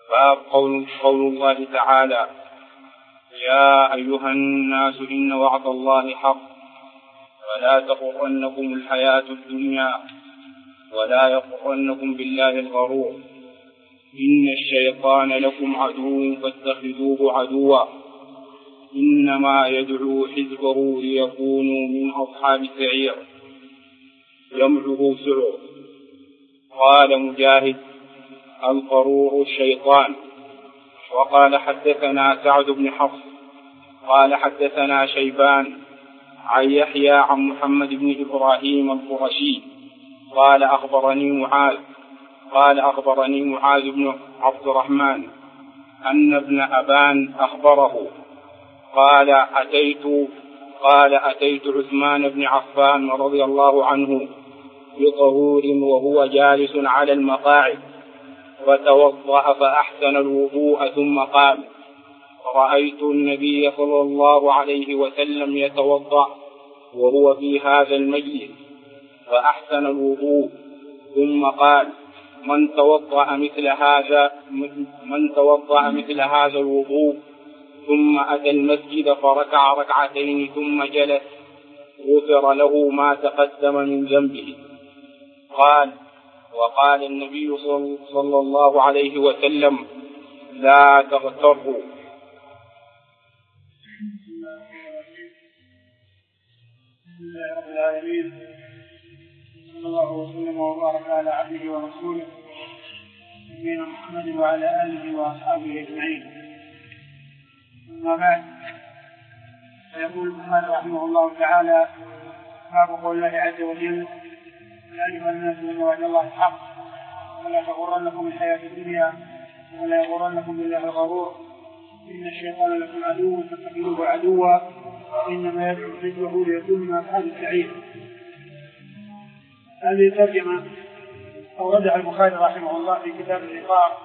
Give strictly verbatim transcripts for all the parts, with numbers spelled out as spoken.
باب قول, قول الله تعالى: يا أيها الناس إن وعد الله حق ولا تغرنكم الحياة الدنيا ولا يغرنكم بالله الغرور إن الشيطان لكم عدو فاتخذوه عدوا إنما يدعو حزبه ليكونوا من أصحاب السعير يمحه سعر. قال مجاهد: الغرور الشيطان. وقال حدثنا سعد بن حفص قال حدثنا شيبان عن يحيى عن محمد بن إبراهيم القرشي قال أخبرني معاذ قال أخبرني معاذ بن عبد الرحمن أن ابن أبان أخبره قال أتيت قال أتيت عثمان بن عفان رضي الله عنه بطهور وهو جالس على المقاعد فتوضأ فأحسن الوضوء ثم قال: رأيت النبي صلى الله عليه وسلم يتوضأ وهو في هذا المجلس فأحسن الوضوء ثم قال: من توضأ مثل هذا من توضأ مثل هذا الوضوء ثم أتى المسجد فركع ركعتين ثم جلس غفر له ما تقدم من ذنبه. قال: وقال النبي صلى الله عليه وسلم: لا تغتروا. بسم الله رب العالمين، صلى الله وسلم وبارك على عبده ورسوله نبينا محمد وعلى آله وأصحابه أجمعين. أما بعد، فيقول البخاري رحمه الله تعالى: باب قول الله عز وجل: يا أيها الناس إن وعد الله حق ولا تغرنكم الحياة الدنيا ولا يغرنكم بالله الغرور إن الشيطان لكم عدو فاتخذوه عدوا إنما يدعو حزبه ليكون من أصحاب السعير. هذه الترجمة أوردها البخاري رحمه الله في كتاب الرقاق،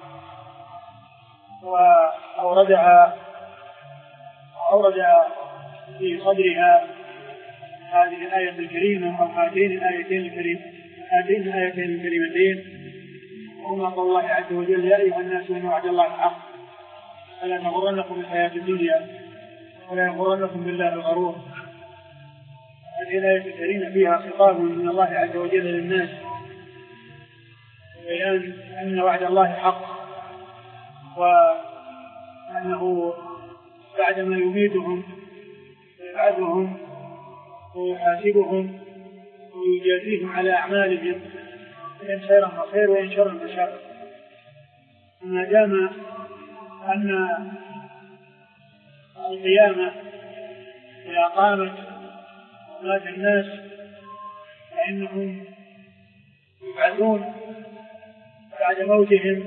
وأوردها أورد في صدرها هذه الآية الكريمة أو هاتين الآيتين الكريمتين هاتين الآيتين الكريمتين وهما قول الله عز وجل: يا أيها الناس إن وعد الله حق فلا تغرنكم الحياة الدنيا ولا يغرنكم بالله الغرور. هذه الآية الكريمة فيها خطاب من الله عز وجل للناس بيان أن وعد الله حق، وأنه بعدما يميتهم ويبعثهم ويحاسبهم ويجازيهم على أعمالهم إن خيرا فخير وإن شرا فشر. ما دام أن القيامة إذا قامت مات الناس فإنهم يبعثون بعد موتهم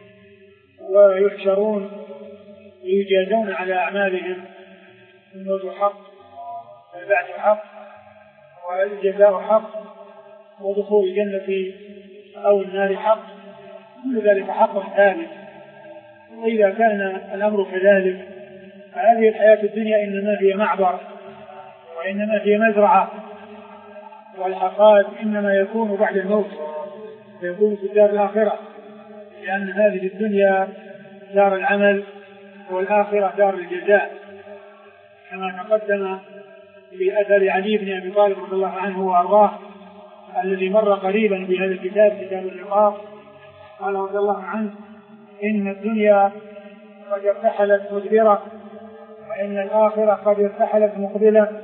ويحشرون ويجازون على أعمالهم. الموت حق والبعث حق والجزاء حق ودخول الجنة أو النار حق، كل ذلك حق ثابت. وإذا كان الأمر كذلك فهذه الحياة الدنيا إنما هي معبر وإنما هي مزرعة، والحصاد إنما يكون بعد الموت ويكون في الدار الآخرة، لأن هذه الدنيا دار العمل والآخرة دار الجزاء، كما تقدم في أثر علي بن أبي طالب رضي الله عنه وأرضاه الذي مر قريبا بهذا الكتاب كتاب الرقاق. قال رضي الله عنه: إن الدنيا قد ارتحلت مدبرة وإن الآخرة قد ارتحلت مقبلة،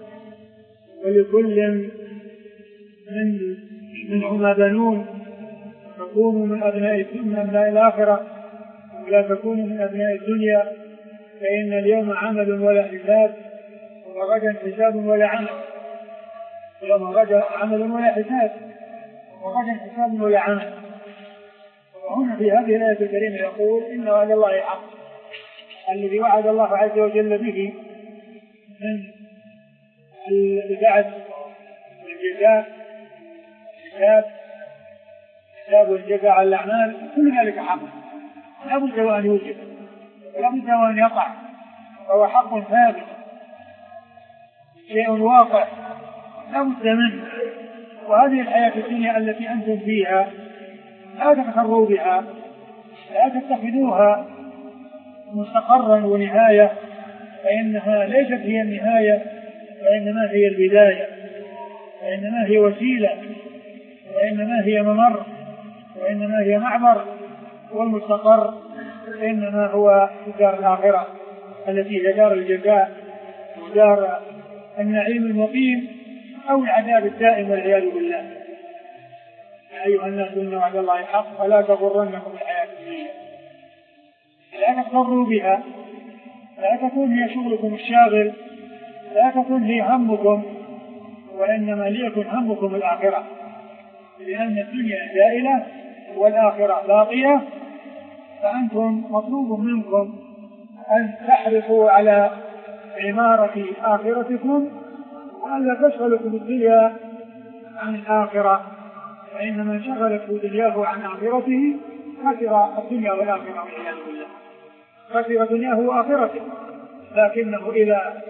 ولكل من منهما بنون تكونوا من أبناء من أبناء الآخرة ولا تكونوا من أبناء الدنيا، فإن اليوم عمل ولا حساب وغدا حساب ولا عمل. اليوم غدا عمل ولا حساب وغدا حساب ولا عمل. وهنا في هذه الآية الكريمة يقول: إن وعد الله حق، الذي وعد الله عز وجل به من البعث والجزاء الحساب الحساب والجزاء على الأعمال، كل ذلك حق لا بد أن يوجد ولا بد أن يقع، وهو حق ثابت، شيء واقع لا بد منه. وهذه الحياة الدنيا التي أنتم فيها لا تغتروا بها، لا تتخذوها مستقرا ونهاية، فإنها ليست هي النهاية، وإنما هي البداية، وإنما هي وسيلة، وإنما هي ممر، وإنما هي معبر، والمستقر إنما هو دار الآخرة التي هي دار الجزاء ودار النعيم المقيم أو العذاب الدائم والعياذ بالله. يا أيها الناس إن وعد الله حق فلا تغرنكم الحياة الدنيا، لا تغروا بها، لا تكون هي شغلكم الشاغل، لا تكون هي همكم، وإنما ليكن همكم الآخرة، لأن الدنيا زائلة والآخرة باقية، فأنتم مطلوب منكم أن تحرصوا على عمارة آخرتكم وألا تشغلكم الدنيا عن الآخرة، فإن من شغلته دنياه عن آخرته خسر الدنيا والآخرة والعياذ بالله، خسر دنياه وآخرته. لكنه إذا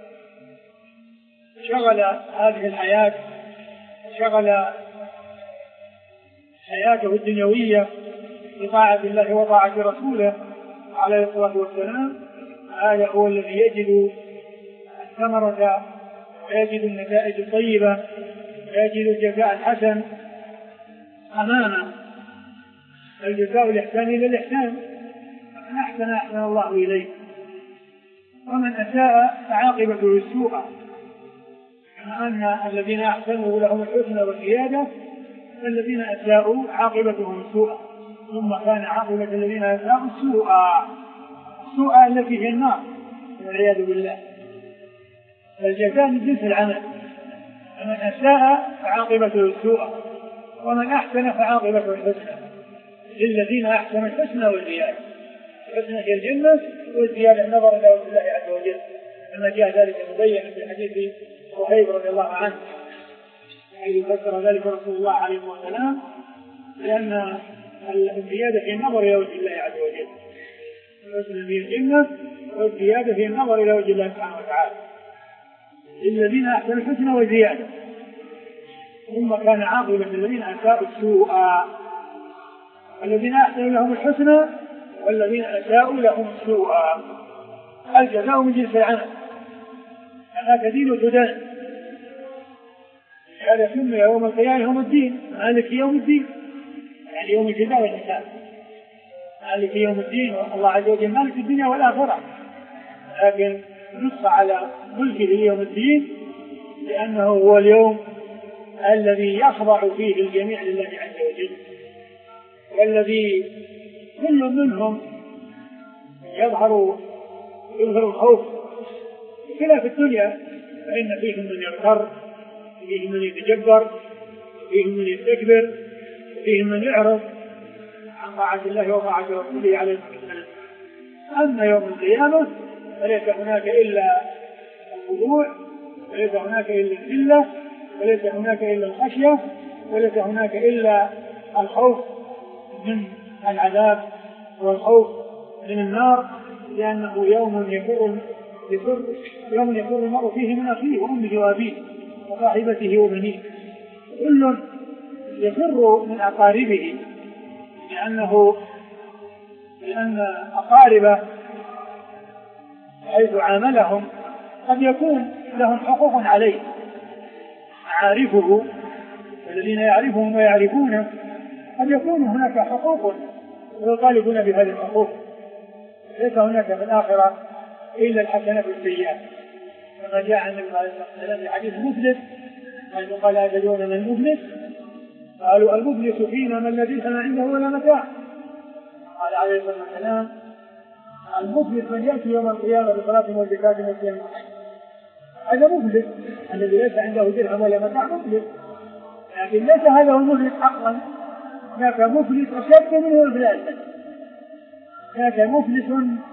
شغل هذه الحياة، شغل حياته الدنيوية بطاعة الله وطاعة رسوله عليه الصلاة والسلام، هذا هو الذي يجد الثمرة ويجد النتائج الطيبة ويجد الجزاء الحسن أمامه. الجزاء الإحسان إلى الإحسان، من أحسن أحسن الله إليه، ومن أساء فعاقبته السوء، كما أن الذين أحسنوا لهم الحسنى والزيادة، والذين أساءوا عاقبتهم السوء، ثم كان عاقبة الذين أساءوا السوء، السوء التي هي النار والعياذ بالله. فالجزاء من جنس العمل، فمن أساء فعاقبته السوء، ومن أحسن فعاقبته الحسنى، للذين أحسنوا الحسنى والزيادة. الحسنى هي الجنة، والزيادة النظر إلى وجه الله عز وجل، كما جاء ذلك مبين في حديث صهيب رضي الله عنه، حيث فسر ذلك رسول الله عليه الصلاة والسلام لأن الزيادة في النظر إلى وجه الله عز وجل، الحسنى هي الجنة، والزيادة في النظر إلى وجه الله سبحانه وتعالى، للذين أحسنوا الحسنى والزيادة، ثم كان عاقبة الذين أساءوا السوء. الذين أحسنوا لهم الحسنى والذين أساءوا لهم السوء. الجزاء من جنس العمل، هذا دين وتدان، هذا سمي يوم القيامة يوم الدين، مالك يوم الدين، يعني يوم الجزاء والحساب، مالك يوم الدين، الله عز وجل مالك الدنيا والآخرة، لكن نص على ملكه يوم الدين لأنه هو اليوم الذي يخضع فيه الجميع لله عز وجل، والذي كل منهم يظهر يظهر الخوف، بخلاف الدنيا فإن فيهم من يغتر، فيهم من يتجبر، فيهم من يستكبر، فيهم من يعرض عن طاعة الله وطاعة رسوله عليه الصلاة والسلام. أما يوم القيامة فليس هناك إلا الخضوع، وليس هناك إلا الذلة، وليس هناك إلا الخشية، وليس هناك إلا الخوف من العذاب والخوف من النار، لأنه يوم يفر يفر يوم يفر المرء فيه من أخيه وأمه وأبيه وصاحبته وبنيه، كل يفر من أقاربه، لأنه لأن أقاربه حيث عاملهم قد يكون لهم حقوق عليه، معارفه الذين يعرفهم ويعرفونه قد يكون هناك حقوق ويطالبون بهذه الحقوق. ليس هناك في الآخرة إلا الحسنات والسيئات، كما جاء عن النبي صلى الله عليه وسلم في حديث مفلس، حيث قال أتدرون من المفلس؟ قالوا المفلس فينا من ليس عنده ولا متاع. قال عليه الصلاة والسلام المفلس من يأتي يوم القيامة بصلاة وزكاة وصيام، هذا مفلس، الذي ليس عنده درهم ولا متاع مفلس. لكن ليس هذا هو المفلس حقا، هناك مفلس أشد منه إفلاسا، هناك مفلس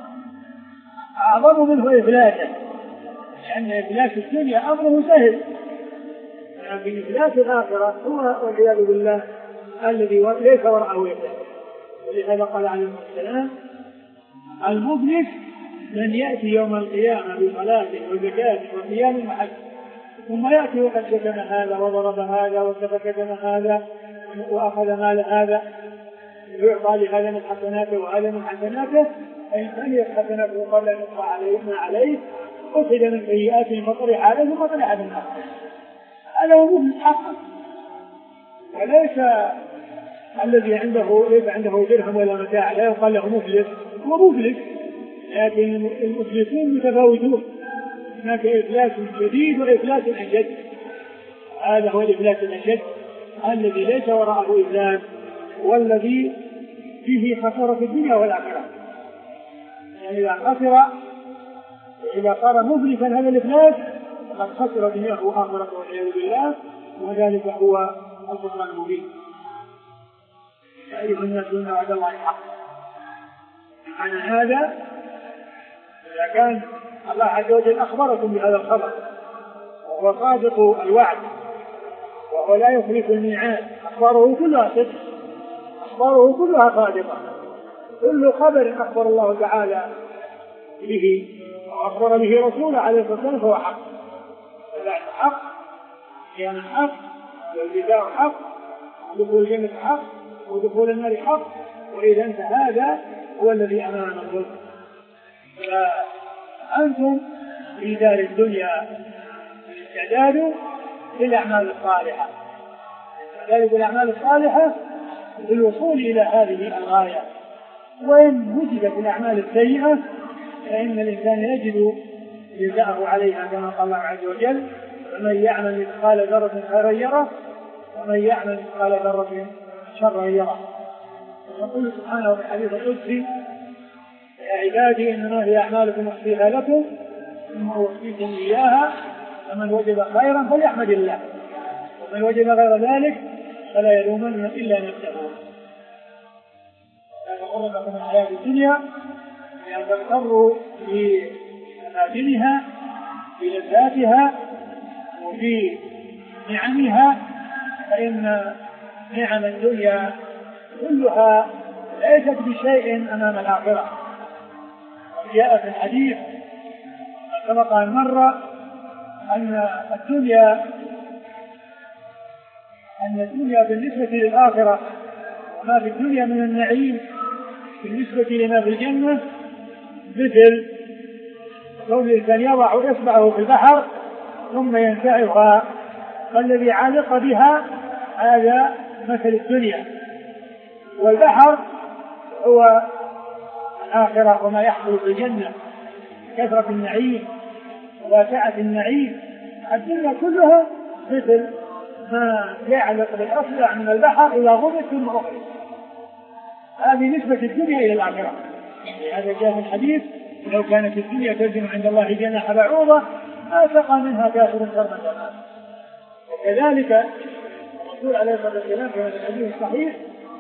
أعظم منه إفلاسا، لأن إفلاس الدنيا أمره سهل، لكن إفلاس الآخرة هو والعياذ بالله الذي ليس وراءه إفلاس. ولهذا قال عليه الصلاة والسلام المفلس من يأتي يوم القيامة بصلاة وزكاة وصيام وحج، ثم يأتي وقد شتم هذا وضرب هذا وسفك دم هذا وأخذ مال هذا، يعطى لهذا من حسناته وهذا من حسناته، فإن خليت حسناته قبل أن يقطع عليه ما عليه أخذ من سيئاته فطرح عليه ثم طرح من الآخر. هذا هو مفلس حقا، وليس الذي عنده ليس عنده درهم ولا متاع لا يقال له مفلس، هو مفلس، لكن المفلسون متفاوتون، هناك إفلاس شديد وإفلاس أشد. هذا هو الإفلاس الأشد الذي ليس وراءه إفلاس، والذي فيه خسارة في الدنيا والآخرة. يعني إذا خسر إذا صار مفلسا هذا الإفلاس فقد خسر دنياه وآخرته والعياذ بالله، وذلك هو الخسران المبين. يا أيها الناس إن وعد الله حق. معنى هذا إذا كان الله عز وجل أخبركم بهذا الخبر وهو صادق الوعد وهو لا يخلف الميعاد، أخباره كلها صدق، أخباره كلها صادقة، كل خبر أخبر الله تعالى به وأخبر به رسوله عليه الصلاة والسلام فهو حق. البعث حق، كان حق، والجزاء حق، ودخول الجنة حق، ودخول النار حق. وإذا أنت هذا هو الذي أمامنا الظلم. فأنتم في دار الدنيا استعدادوا للأعمال الصالحة، استعدادوا بالأعمال الصالحة للوصول إلى هذه الغاية. وإن وجدت الأعمال السيئة فإن الإنسان يجد جزاءه عليها كما قال الله عز وجل: ومن يعمل مثقال ذرة خيرا يره ومن يعمل مثقال ذرة شرا يره. يقول سبحانه في الحديث القدسي: يا عبادي إنما هي أعمالكم أحصيها لكم ثم أوفيكم إياها فمن وجد خيرا فليحمد الله ومن وجد غير ذلك فلا يلومن إلا نفسه. غربكم من حياة الدنيا بأن تغتروا بمآثمها بلذاتها وفي نعمها، فإن نعم الدنيا كلها ليست بشيء أمام الآخرة. جاء في الحديث كما قال مرة أن الدنيا أن الدنيا بالنسبة للآخرة وما في الدنيا من النعيم بالنسبة لما في الجنة مثل كون الإنسان يضع إصبعه في البحر ثم ينتعها، فالذي علق بها هذا مثل الدنيا، والبحر هو الآخرة وما يحصل في الجنة، كثرة النعيم وواسعة النعيم. الدنيا كلها مثل ما يعلق بالأصبع من البحر إلى غبط ثم أخرج. هذه نسبة الدنيا إلى الآخرة. هذا جاء في الحديث: لو كانت الدنيا تزن عند الله جناح بعوضة ما سقى منها كافر شربة ماء. وكذلك الرسول عليه الصلاة والسلام في الحديث الصحيح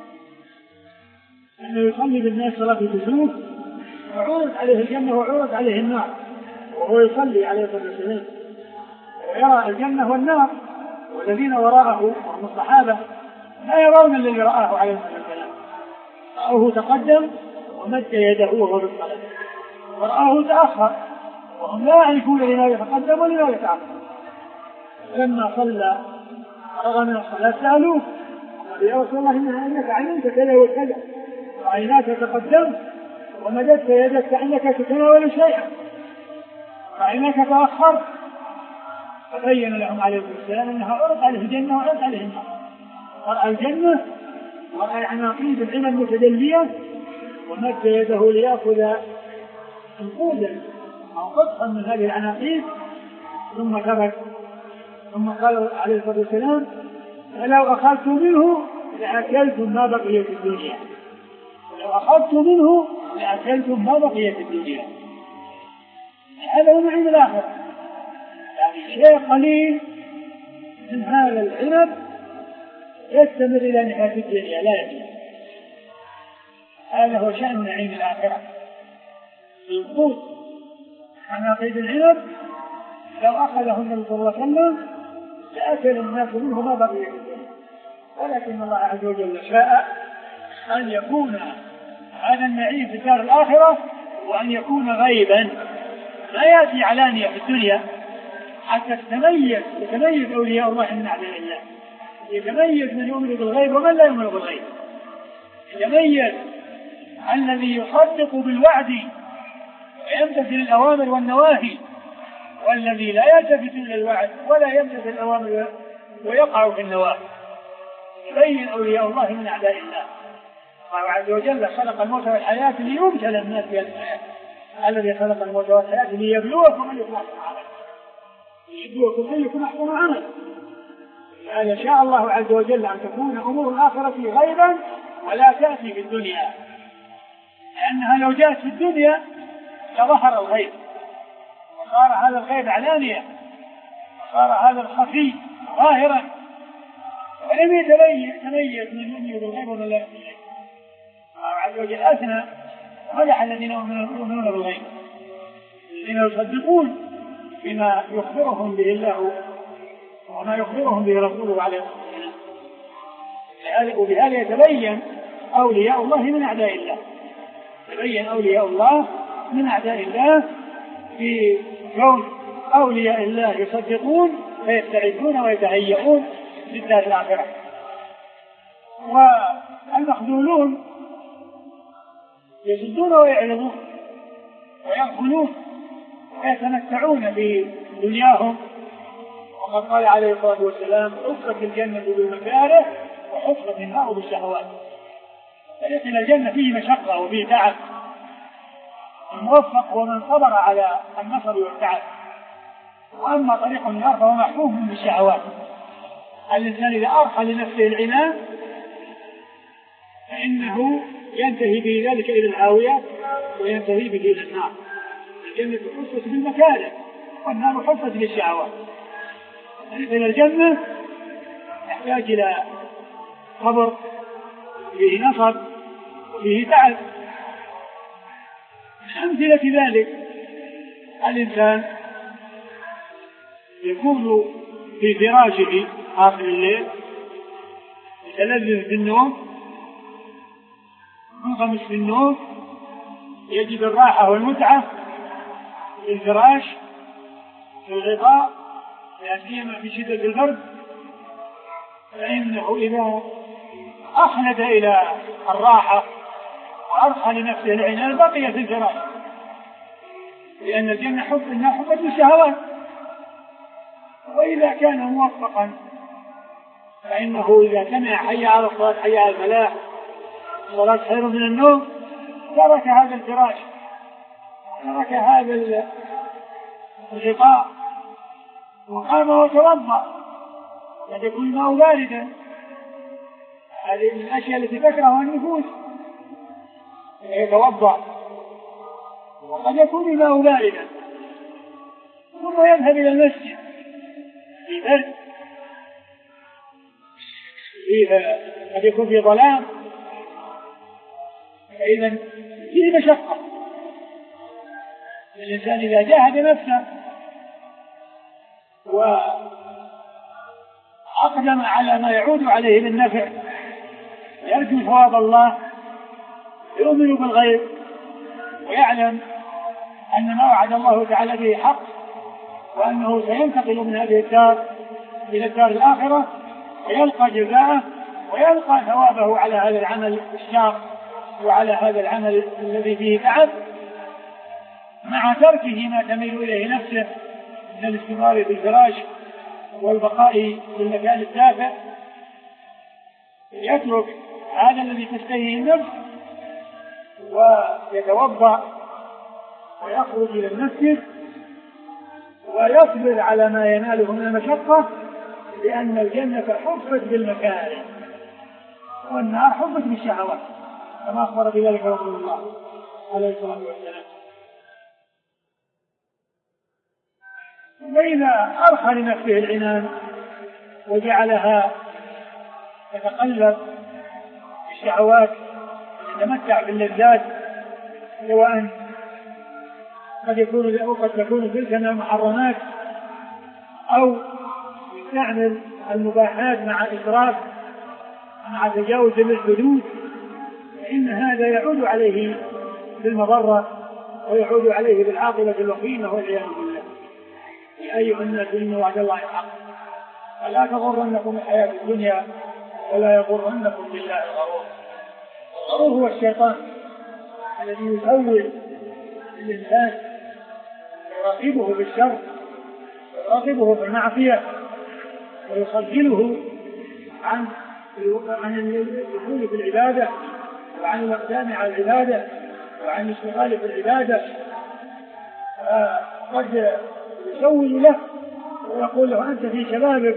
أنه يصلي بالناس صلاة الكسوف وعرض عليه الجنة وعرض عليه النار، وهو يصلي عليه الصلاة والسلام ويرى الجنة والنار، والذين وراءه وهم الصحابة لا يرون الذي رآه عليه الصلاة والسلام، رآه تقدم ومد يده وهو بالصلاة، ورآه تأخر وهم لا يعرفون لماذا تقدم ولماذا تأخر. لما صلى فرغ من الصلاة سألوه: يا رسول الله إنها أنك علمت كذا وكذا رأيناك تقدمت ومددت يدك كأنك تتناول شيئا، رأيناك تأخرت. فبين لهم عليه الصلاة والسلام أنها عرض عليه الجنة وعرض عليه النار. رأى الجنة ورأى عناقيد العنب المتدلية ومد يده ليأخذ نقودا أو قطعا من هذه العناقيد ثم ترك، ثم قال عليه الصلاة والسلام: فلو أخذت منه لأكلتم ما بقي في الدنيا، لو أخذت منه لأكلتم ما بقي في الدنيا. هذا هو نعيم الآخرة، يعني شيء قليل من هذا العنب يستمر إلى نهاية الدنيا لا يبقى. هذا هو شأن نعيم الآخرة. القوت عناقيد العنب لو أخذه النبي صلى الله عليه وسلم لأكل الناس منه ما بقي في الدنيا، ولكن الله عز وجل شاء أن يكون هذا النعيم في دار الآخرة وأن يكون غيبا لا يأتي علانية في الدنيا حتى تتميز يتميز أولياء الله من أعداء الله، يتميز من يؤمن بالغيب ومن لا يؤمن بالغيب. يتميز الذي يصدق بالوعد ويمتثل الأوامر والنواهي، والذي لا يلتفت إلى الوعد ولا يمتثل الأوامر ويقع في النواهي. يبين أولياء الله من أعداء الله. الله عز وجل خلق الموت والحياة ليبتلى الناس في الحياة، الذي خلق الموت والحياة ليبلوكم أيكم أحسن عملا، ليبلوكم أيكم أحسن عملا. هذا شاء الله عز وجل أن تكون أمور الآخرة غيبا ولا تأتي في الدنيا، لأنها لو جاءت في الدنيا لظهر الغيب وصار هذا الغيب علانية وصار هذا الخفي ظاهرا، ولم يتميز من يؤمن بالغيب ولا لا يؤمن بالغيب. الله عز وجل أثنى مدح الذين يؤمنون بالغيب، الذين يصدقون بما يخبرهم به الله وما يخبرهم به رسوله عليه الصلاة والسلام. وبهذا يتبين أولياء الله من أعداء الله، يتبين أولياء الله من أعداء الله في كون أولياء الله يصدقون فيستعدون ويتهيئون للدار الآخرة، والمخذولون يصدون ويعرضون ويأكلون ويتمتعون بدنياهم. وقد قال عليه الصلاة والسلام: حفت الجنة بالمكاره وحفت النار بالشهوات. فليس الجنة فيه مشقة وفيه تعب، الموفق هو من صبر على النصر والتعب، وأما طريق النار فهو محفوف بالشهوات. الإنسان إذا أرخى لنفسه العنان فإنه ينتهي به ذلك إلى الهاوية وينتهي به إلى النار. الجنة حفت بالمكاره والنار حفت بالشهوات. إلى الجنة يحتاج إلى صبر فيه نصر فيه تعب. من أمثلة ذلك الإنسان يكون في فراشه آخر الليل يتلذذ بالنوم، منغمس في النوم، يجد الراحة والمتعة في الفراش في الغطاء، لا سيما في شدة البرد، فإنه إذا أخلد إلى الراحة وأرخى لنفسه العنان بقي في الفراش، لأن الجنة حب إنها حبت بالشهوات. وإذا كان موفقا فإنه إذا سمع حي على الصلاة حي على الفلاح الصلاة خير من النوم ترك هذا الفراش، ترك هذا الغطاء وقام وتوضأ، قد يكون الماء باردا. هذه من الأشياء التي تكره النفوس، يتوضأ وقد يكون الماء باردا ثم يذهب إلى المسجد في برد فيها قد يكون في ظلام، فإذا فيه مشقة. الإنسان إذا جاهد نفسه وأقدم على ما يعود عليه بالنفع يرجو ثواب الله، يؤمن بالغيب ويعلم أن ما وعد الله تعالى به حق، وأنه سينتقل من هذه الدار إلى الدار الآخرة ويلقى جزاءه ويلقى ثوابه على هذا العمل الشاق وعلى هذا العمل الذي فيه تعب، مع تركه ما تميل إليه نفسه من الاستمرار في الفراش والبقاء في المكان الدافئ. يترك هذا الذي تشتهيه النفس ويتوضأ ويخرج إلى المسجد ويصبر على ما يناله من المشقة، لأن الجنة حفت بالمكاره والنار حفت بالشهوات، كما أخبر بذلك رسول الله عليه الصلاة والسلام. وإذا أرخى لنفسه العنان وجعلها تتقلب بالشهوات وتتمتع باللذات، سواء قد يكون قد تكون تلك من المحرمات أو يستعمل المباحات مع إسراف مع تجاوز للحدود، فإن هذا يعود عليه بالمضرة ويعود عليه بالعاقبة الوخيمة والعياذ بالله. يا أيها الناس إن وعد الله حق فلا تغرنكم الحياة الدنيا ولا يغرنكم بالله الغرور. الغرور هو الشيطان الذي يؤول الإنسان، يراقبه بالشر، يراقبه بالمعصية، ويخجله عن عن الدخول في العبادة، وعن الإقدام على العبادة، وعن الاشتغال في العبادة. قد يسول له ويقول له أنت في شبابك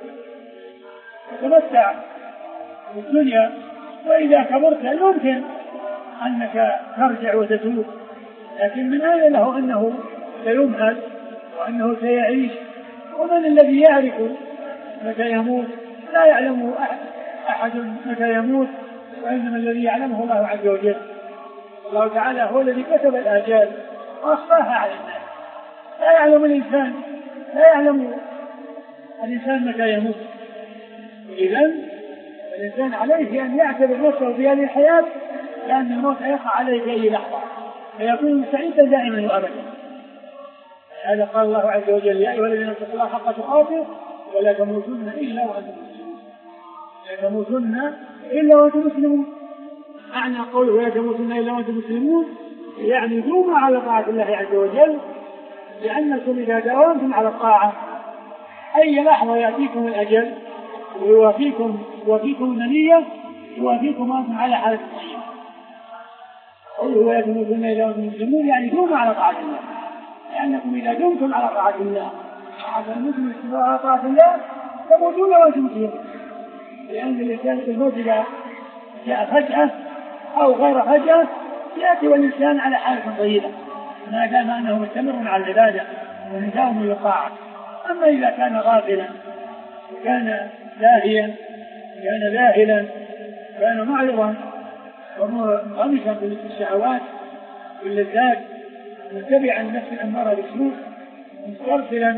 تتمتع بالدنيا، وإذا كبرت يمكن أنك ترجع وتتوب، لكن من أين له أنه سيمهل وأنه سيعيش؟ ومن الذي يعرف متى يموت؟ لا يعلم أحد متى يموت، وإنما الذي يعلمه الله عز وجل. الله تعالى هو الذي كتب الآجال وأخفاها على الناس. لا يعلم الإنسان لا يعلم الإنسان متى يموت. إذن الإنسان عليه أن يعتبر نفسه في هذه الحياة، لأن الموت يقع عليه في أي لحظة، فيكون سعيدا دائما وأبدا. هذا قال الله عز وجل: يا أيها الذين اتقوا الله حق تقاته ولا تموتن إلا وأنتم مسلمون. لا تموتن إلا وأنتم مسلمون. معنى قوله ولا تموتن إلا وأنتم مسلمون يعني دوموا على طاعة الله عز وجل، لأنكم إذا داومتم على الطاعة أي لحظة يأتيكم الأجل ويوافيكم يوافيكم المنية يوافيكم وأنتم على حالة الصحيحة. قوله ولا تموتن إلا وأنتم مسلمون يعني دوموا على طاعة الله، لأنكم إذا دمتم على طاعة الله هذا المسلم على طاعة الله تموتون وأنتم مسلمون. لأن الإنسان في الموت إذا جاء فجأة أو غير فجأة يأتي والإنسان على حالة طيبة ما دام أنه مستمر على العبادة ومداوم للطاعة. أما إذا كان غافلا وكان لاهيا كان ذاهلا كان معرضا ومنغمسا بالشهوات واللذات متبعا النفس الأمارة بالسوء مسترسلا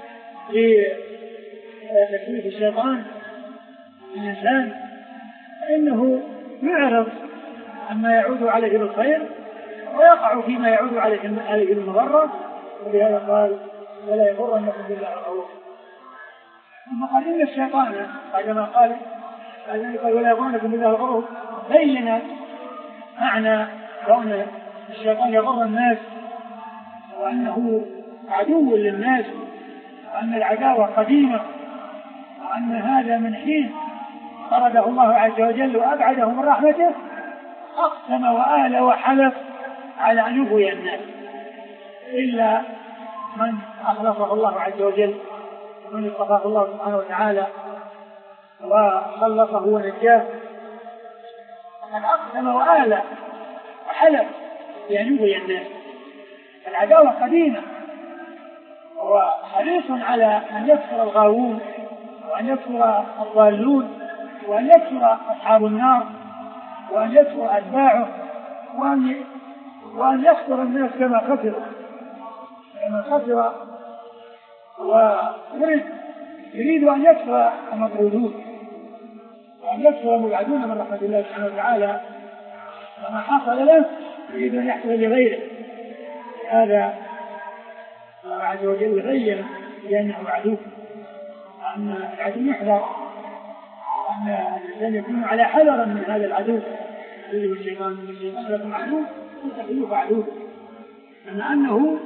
لتكليف الشيطان الإنسان، فإنه يعرض عما يعود عليه بالخير ويقع فيما يعود عليه بالمضرة. ولهذا قال ولا يغرنكم بالله الغرور. ثم قال إن الشيطان بعدما قال ولا يغرنكم بالله الغرور بين معنى كون الشيطان يغر الناس وأنه عدو للناس، وأن العداوة قديمة، وأن هذا من حين طرده الله عز وجل وأبعده من رحمته أقسم وآل وحلف على أن يغوي الناس إلا من أخلصه الله عز وجل ومن اصطفاه الله سبحانه وتعالى وخلصه ونجاه. فقد أقسم وآل وحلف بأن يغوي الناس. العداوة قديمة، وهو حريص على أن يكثر الغاوون وأن يكثر الضالون وأن يكثر أصحاب النار وأن يكثر أتباعه وأن وأن يخسر الناس كما خسروا كما خسر ويريد يريد أن يكثر المطرودون وأن يكثر المبعدون من رحمة الله سبحانه وتعالى، وما حصل له يريد أن يحصل لغيره. هذا الله عز وجل غير لأنه عدو، أن العدو يحذر، أن الإنسان يكون على حذر من هذا العدو الذي هو الشيطان. من الشيطان لكم عدو وتخلوه عدو، أما أنه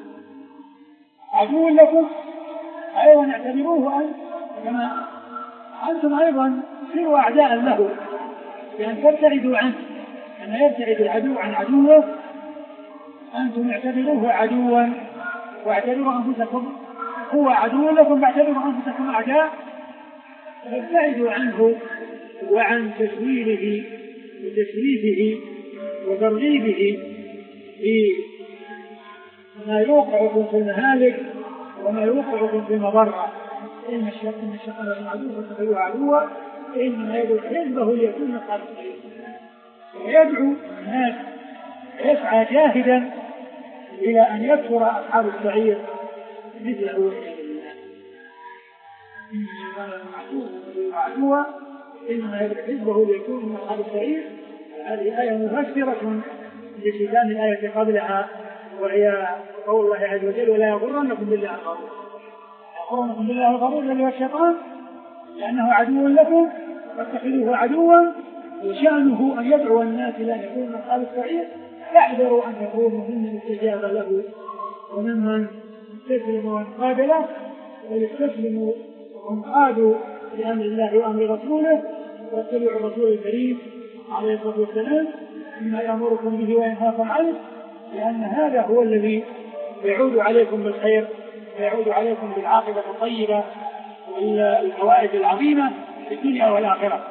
عدو لكم أيضا اعتبروه أن كما أنتم أيضا صيروا أعداء له، لأن تبتعدوا عنه كما يبتعد العدو عن عدوه. أنتم اعتبروه عدوا واعتبروا أنفسكم هو عدو لكم واعتبروا أنفسكم أعداء، فابتعدوا عنه وعن تسويله وتسريفه وترغيبه في ما يوقعكم في المهالك وما يوقعكم في المضرة. إن الشيطان لكم عدو فاتخذوه عدوا إنما يدعو حزبه ليكون أصحاب السعير. ويدعو الناس يسعى جاهدا إلى أن يكثر أصحاب السعير مثله والعياذ بالله. إن الشيطان لكم عدو فاتخذوه عدوا إنما يدعو حزبه ليكون من أصحاب السعير. هذه آية مفسرة لختام الآية قبلها، وهي قول الله عز وجل ولا يغرنكم بالله الغرور. يغرنكم بالله الغرور الذي هو الشيطان لأنه عدو لكم فاتخذوه عدوا وشأنه أن يدعو الناس إلى أن يكونوا من أصحاب السعير، يحذر أن يكونوا ممن استجاب له وممن استسلموا وانقاد له، وليستسلموا وانقادوا لأمر الله وأمر رسوله واتبعوا الرسول الكريم عليه الصلاة والسلام مما يأمركم به وينهاكم عنه، لأن هذا هو الذي يعود عليكم بالخير ويعود عليكم بالعاقبة الطيبة والفوائد العظيمة في الدنيا والآخرة.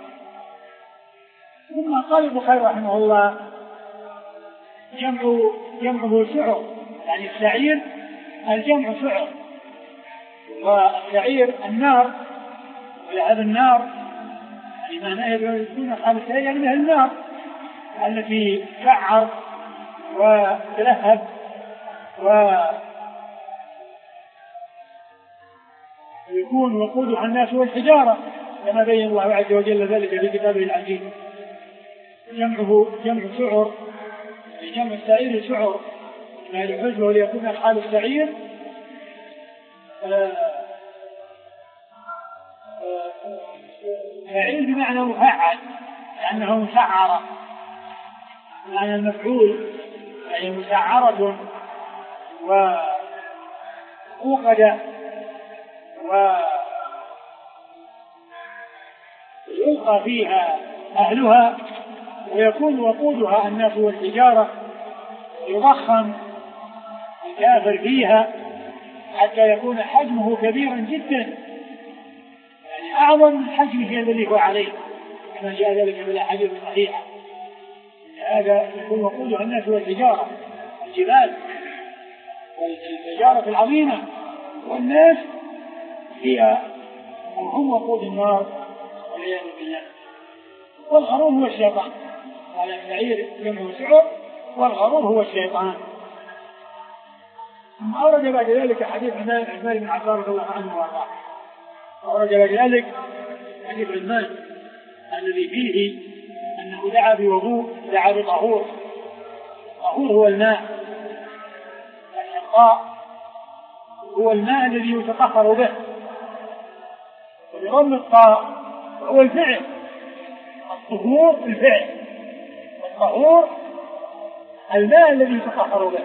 ثم قال البخاري رحمه الله: جمع جمعه سعر، يعني السعير الجمع سعر، والسعير النار، ولهذا النار يعني معناه يكون خالص يعني مثل النار التي تسعر وتلهب ويكون وقودها الناس والحجارة كما بين الله عز وجل ذلك في كتابه العزيز. جمعه جمع سعر، جمع السعير سعر، ما الحجة وليكون حال السعير سعير بمعنى مفعل، لأنه مسعرة، معنى المفعول يعني مسعرة وأوقد ويلقى فيها أهلها، ويكون وقودها الناس والحجارة، يضخم الكافر فيها حتى يكون حجمه كبيرا جدا، يعني أعظم من حجمه الذي هو عليه كما جاء ذلك في الأحاديث الصحيحة. هذا يكون وقودها الناس والحجارة، الجبال والحجارة العظيمة، والناس هي هم وقود النار والعياذ بالله. والغرور هو الشيطان، قال السعير جمعه سعر والغرور هو الشيطان. ثم أورد بعد ذلك حديث عثمان بن عفان رضي الله عنه وارضاه، أورد بعد ذلك حديث عثمان الذي فيه أنه دعا بوضوء، دعا بطهور. طهور هو الماء، الشقاء هو الماء الذي يتطهر به، وبضم الطاء هو الفعل، الطهور الفعل، والطهور الماء الذي يتطهر به.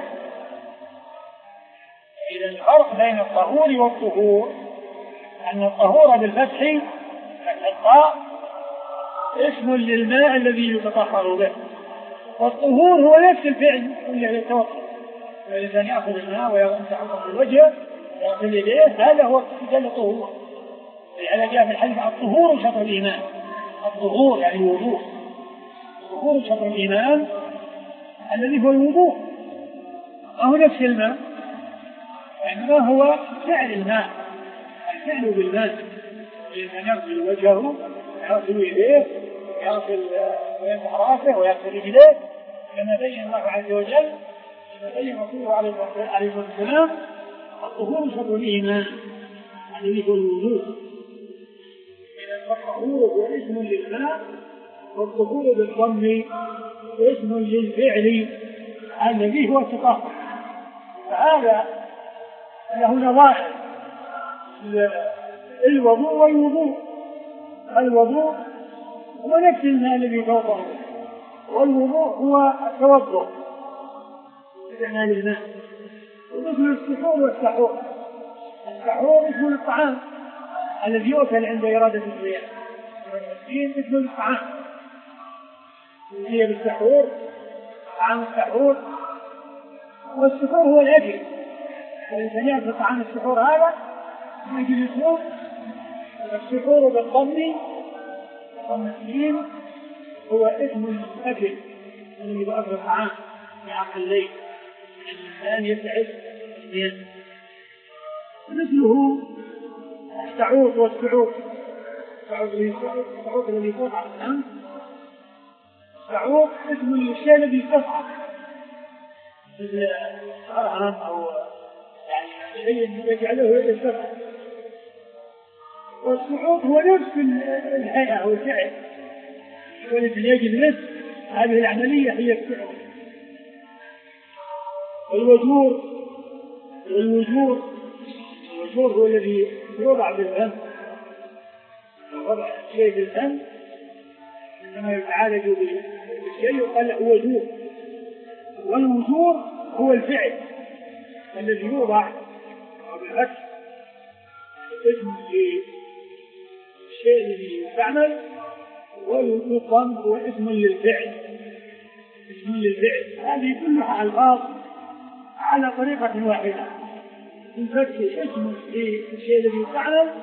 إذا الفرق بين الطهور والطهور أن الطهور بالفتح الطاء اسم للماء الذي يتطهر به، والطهور هو نفس الفعل الذي يتوقف. فالإنسان يأخذ الماء ويمسح الوجه ويغسل يديه، هذا هو الطهور. لهذا جاء في الحديث: الطهور شطر الإيمان. الطهور يعني الوضوء، الطهور شطر الإيمان الذي هو الوضوء، وهو نفس الماء، إنما هو فعل الماء، الفعل بالماء. الإنسان يغسل وجهه ويغسل يديه ويغسل ويمسح رأسه ويغسل رجليه كما بين الله عز وجل، كما بين رسوله عليه الصلاة والسلام. الطهور شطر الإيمان الذي هو الوضوء. إذا الطهور هو اسم للماء، والطهور بالضم اسم للفعل الذي هو التطهر. فهذا له نظائر: الوضوء والوضوء. الوضوء هو نفس الماء الذي يتوضأ به، والوضوء هو التوضؤ باستعمال الماء. ومثل السحور والسحور، السحور مثل الطعام الذي يؤكل عند إرادة الصيام، والمسكين مثل الطعام هي بالسحور، طعام السحور. والسحور هو الأكل، فالإنسان يأكل طعام السحور هذا من أجل الصوم. السحور بالضم والمسكين هو اسم الأكل الذي يؤكل الطعام في عقل الليل، الإنسان يتعب الصيام. مثله السعود والسعود، السعود الذي يكون على الأنف، السعود اسم للشيء الذي يصعد مثل الهرم أو يعني شيء يجعله يتصعد. والسعود هو نفس الهيئة أو الفعل، والذي يجلس هذه العملية هي السعود. الوجور، الوجور الوجور هو الذي يوضع بالفم، وضع شيء بالفم إنما يتعالج بالشيء يقال له وجور، والوجور هو الفعل الذي يوضع بالفتح اسم للشيء الذي يستعمل، والضم هو اسم للفعل، اسم للفعل. هذه كلها ألفاظ على طريقة واحدة، الفتح اسم للشيء الذي يستعمل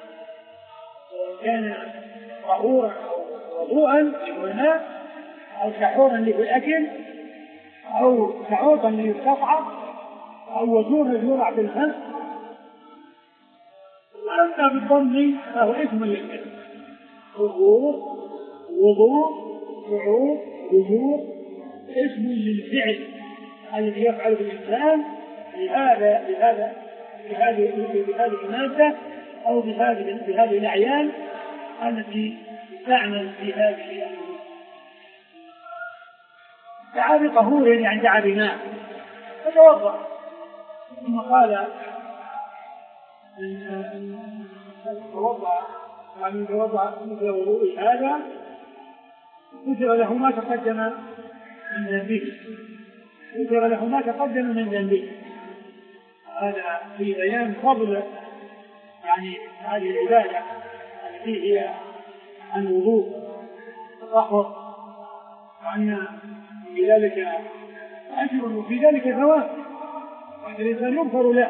كان طهورا أو وضوءا للماء، أو سحورا للأكل، أو سعوطا للقطعة، أو وزورا يوضع في الفم. وأما بالضم فهو اسم للفعل، ظهور، وضوء، صعود، وزور، اسم للفعل الذي يفعل الإنسان بهذا بهذا بهذه بهذه المادة أو بهذه بهذه الأعيان التي تعمل في هذه الأمور. دعا بطهور يعني دعا بماء فتوضأ، ثم قال توضأ يعني توضأ مثل وضوء هذا غفر له ما تقدم من ذنبه، غفر له ما تقدم من ذنبه. هذا في بيان فضل يعني هذه العبادة التي هي الوضوء الطهر، وأن في ذلك أجر وفي ذلك ثواب، وأن الإنسان يغفر له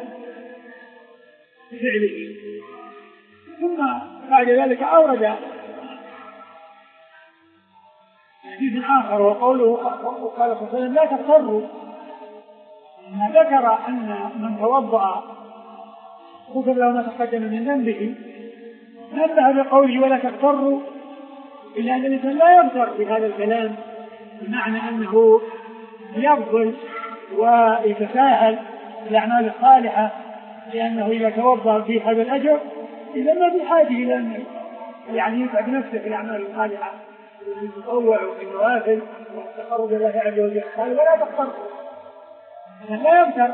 بفعله. ثم بعد ذلك أورد حديث آخر وقوله قال صلى الله عليه وسلم لا تغتروا، ما ذكر أن من توضأ غفر له ما تقدم من ذنبه، نبه بقوله ولا تغتروا، إلا أن الإنسان لا يغتر بهذا الكلام، بمعنى أنه يبذل ويتساهل الأعمال الصالحة، لأنه إذا توضأ في هذا الأجر إذا ما في حاجة إلى أن يعني يتعب نفسه في الأعمال الصالحة ويتطوع في النوافل والتقرب إلى الله عز وجل. قال ولا تغتر، لا يغتر،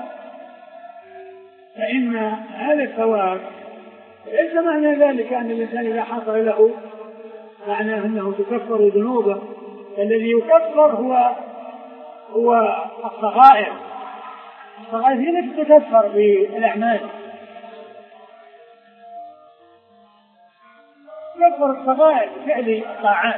فإن هذا الثواب ليس معنى ذلك أن الإنسان إذا حصل له معناه أنه تكفر ذنوبه. الذي يكفر هو هو الصغائر، الصغائر هي التي تكفر بالأعمال، تكفر الصغائر بفعل الطاعات،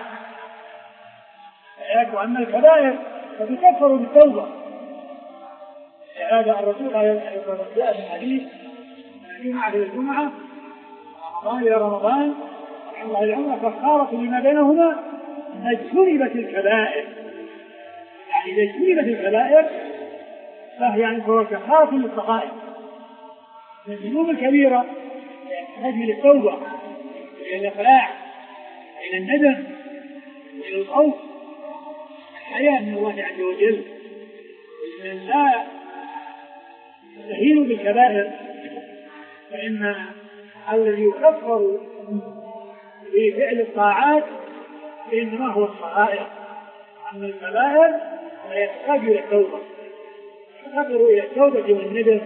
وأما الكبائر فتكفر بالتوبة. هذا الرسول عليه الصلاة والسلام في الحديث في معرض الجمعة رمضان إلى رمضان الله العمر كفارة لما بينهما ما اجتنبت الكبائر، يعني إذا اجتنبت الكبائر فهي يعني هو كفارة للصغائر. الذنوب الكبيرة تحتاج إلى التوبة، إلى الإقلاع، إلى الندم، إلى الخوف، الحياة من الله عز وجل. من لا يستهين بالكبائر فإن الذي يكفر بفعل الطاعات إنما هو الصغائر، أما الكبائر فيحتاج إلى التوبة، يحتاج إلى التوبة والندم.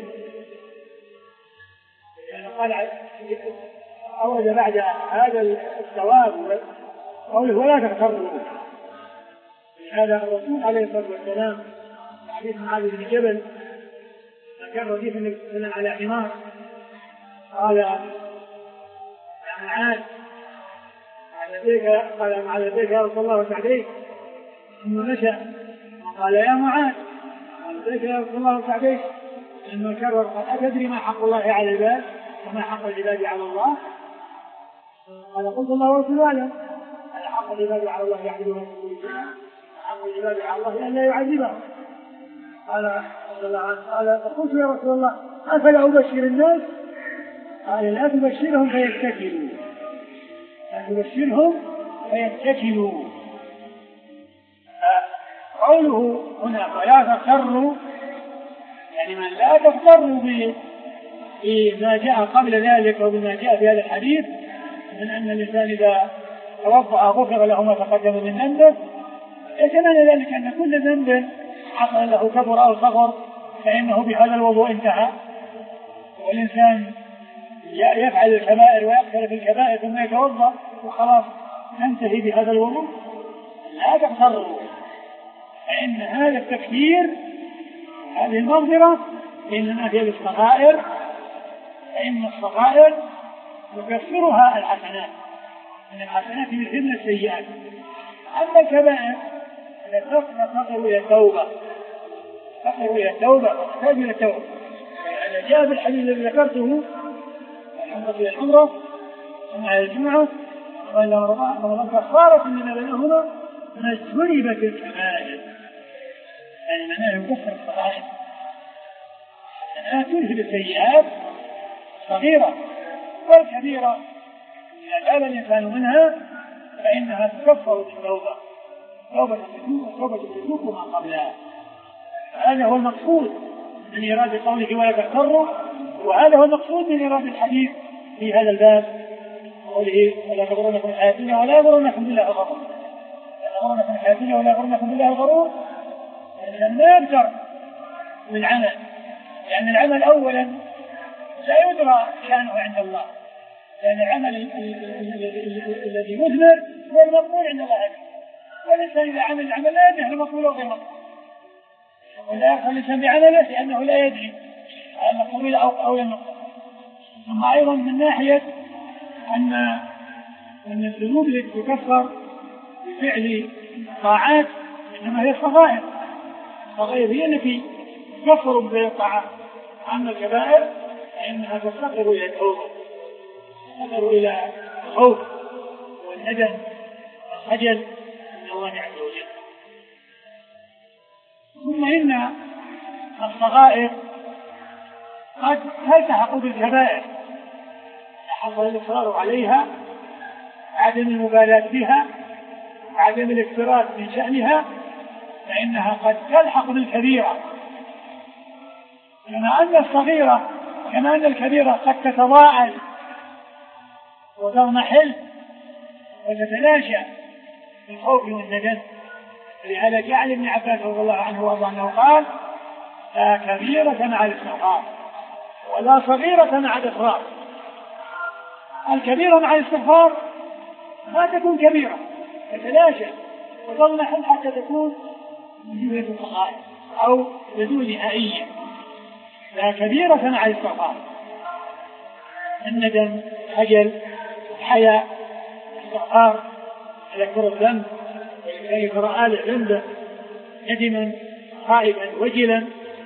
يعني قال أورد بعد هذا الثواب قوله ولا تغتروا. هذا الرسول عليه الصلاة والسلام حديث معاذ بن جبل كان رديف النبي صلى الله عليه وسلم على حمار، قال يا معاذ قال معاذ لبيك يا رسول الله وسعديك، ثم نشأ قال يا معاذ لبيك يا رسول الله وسعديك، ثم كرر قال أتدري ما حق الله على العباد وما حق العباد على الله؟ قال قلت الله ورسوله أعلم. قال حق العباد على الله يعبدون في كل شيء، حق العباد على الله أن لا يعذبهم. قال قال فقلت يا رسول الله أفلا أبشر الناس؟ قال لا تبشرهم فيتكلوا، لا تبشرهم فيتكلوا. قوله هنا ولا تغتروا يعني من لا تغتروا بما جاء قبل ذلك وبما جاء في هذا الحديث من أن الإنسان إذا توضأ غفر له ما تقدم من ذنبه، ليس معنى ذلك أن كل ذنب حصل له كبر أو صغر فإنه بهذا الوضوء انتهى، والإنسان يفعل الكبائر ويقتل في الكبائر ثم يتوضأ وخلاص ننتهي بهذا الوضوء. لا تغتروا، فإن هذا التكفير هذه المغفرة إنما هي للصغائر، فإن الصغائر يكفرها الحسنات، من الحسنات يذهبن السيئات. أما الكبائر فتقر إلى التوبة، تقر إلى التوبة وتحتاج إلى التوبة. يعني جاء بالحديث الذي ذكرته الحمد لله العمرة مع الجمعة وإلى رمضان كفارة لما بينهما ما اجتنبت الكبائر، يعني معناه يكفر الصغائر، لا تذهب السيئات صغيرة والكبيرة إذا تاب الإنسان منها فإنها تكفر بالتوبة، توبة الذنوب توبة الذنوب وما قبلها. هذا هو المقصود من إرادة قوله ولا تغتروا، وهذا هو المقصود من إرادة الحديث في هذا الباب قوله ولا تغرنكم الحياة الدنيا ولا يغرنكم بالله الغرور، لا يغرنكم الحياة الدنيا ولا يغرنكم بالله الغرور، لأن ما يقدر من عمل، لأن العمل أولا لا يدرى شأنه عند الله، لأن العمل الذي يثمر هو المقبول عند الله عنه، والإنسان إذا عمل العمل لا يدري هل مقبول أو غير مقبول، ولا يقبل الإنسان بعمله لأنه لا يدري هل مقبول أو غير مقبول. ثم أيضا من ناحية أن أن الذنوب التي تكفر بفعل طاعات إنما هي الصغائر، الصغائر هي التي تكفر بالطاعات. أما الكبائر فإنها تفتقر إلى التوبة، تفتقر إلى الخوف والندم والخجل من الله عز وجل. ثم إن الصغائر قد تلتحق بالكبائر، حصل الإصرار عليها، عدم المبالاة بها، عدم الاكتراث من شأنها، فإنها قد تلحق بالكبيرة، كما أن الصغيرة كما أن الكبيرة قد تتضاءل وتضمحل وتتلاشى بالخوف والندم. لهذا جاء عن ابن عباس رضي الله عنه وارضاه أنه قال لا كبيرة مع الاستغفار ولا صغيرة مع الإصرار. الكبيرة مع الاستغفار ما تكون كبيرة، تتلاشى وتضمحل حتى تكون بدون الصغائر أو بدون نهائية. لا كبيرة مع الاستغفار، الندم، خجل، حياء، استغفار، تذكر الذنب كيف رأى ذنبه، ندما خائفا وجلا،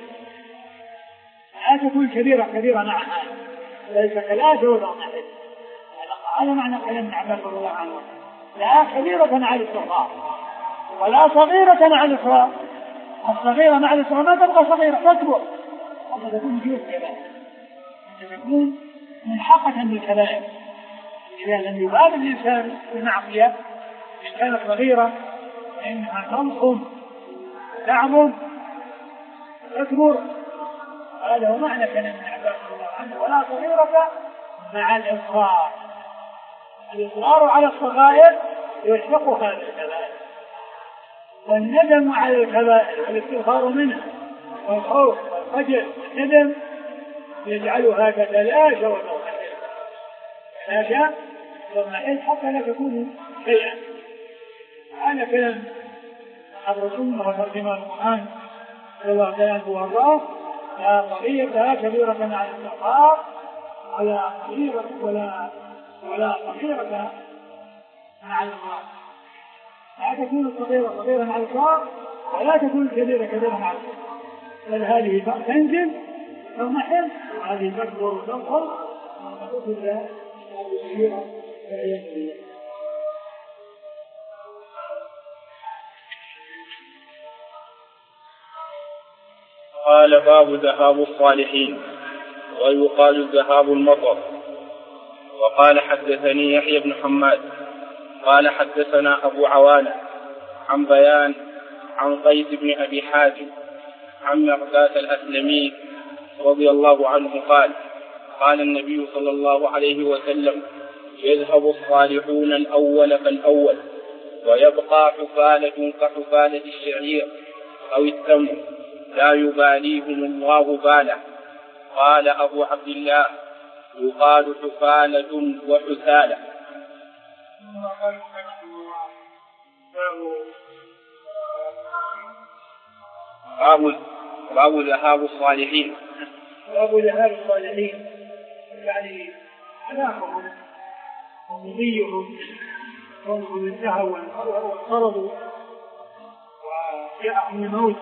لا تكون كبيرة كبيرة معها، ليس كلاشه ولا نحن. هذا معنى كلام ابن عباس رضي الله عنه، لا كبيرة مع الاستغفار ولا صغيرة مع الإصرار. الصغيرة مع الإصرار ما تبقى صغيرة، تكبر حتى تكون جزء كبائر، حتى تكون ملحقة بالكبائر. إذا لم يبالغ الإنسان بالمعصية إن كانت صغيرة فإنها تنقم تعظم تكبر. هذا هو معنى كلام ابن عباس رضي الله عنه ولا صغيرة مع الإصرار. الإصرار على الصغائر يلحق هذه الكبائر، والندم على الكبائر والاستغفار منها والخوف والخجل والندم يجعلها تتلاشى وتضمحل، تتلاشى وتضمحل حتى لا تكون شيئا. هذا كلام عبر السنة وترجمة القرآن صلى الله عليه وسلم وارضاه. لا صغيرة لا كبيرة مع الاستغفار ولا صغيرة ولا ولا صغيرة مع الإصرار. لا تكون الصغيرة صغيرة مع الإصرار ولا تكون الكبيرة كبيرة مع الإصرار، بل هذه تنزل تضمحل وهذه تكبر وتنقل وتكون الله الصغيرة والعياذ بالله. قال باب ذهاب الصالحين ويقال ذهاب المطر. وقال حدثني يحيى بن حماد قال حدثنا أبو عوانة عن بيان عن قيس بن أبي حازم عن مقداد الأسلمي رضي الله عنه قال قال النبي صلى الله عليه وسلم يذهب الصالحون الأول فالأول ويبقى حفالة كحفالة الشعير أو التمر لا يباليهم الله باله. قال أبو عبد الله يقال حفالة وحسالة. باب باب ذهاب الصالحين. باب ذهاب الصالحين يعني هلاكهم ومضيهم كونهم انتهوا وانقرضوا وجاءهم الموت.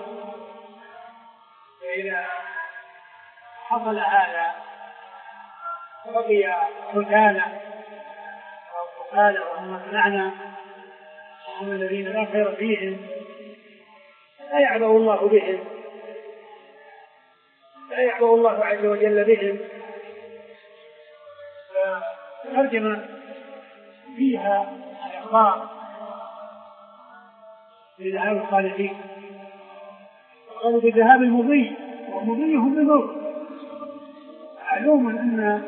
فإذا حصل هذا بقي ختانا أو ختانا وهم معنى هم الذين لا خير فيهم لا يعبأ الله بهم لا يعبأ الله عز وجل بهم. فترجم فيها الإخبار بذهاب الصالحين قالوا بذهاب المضي ومضيهم بالموت. معلوم أن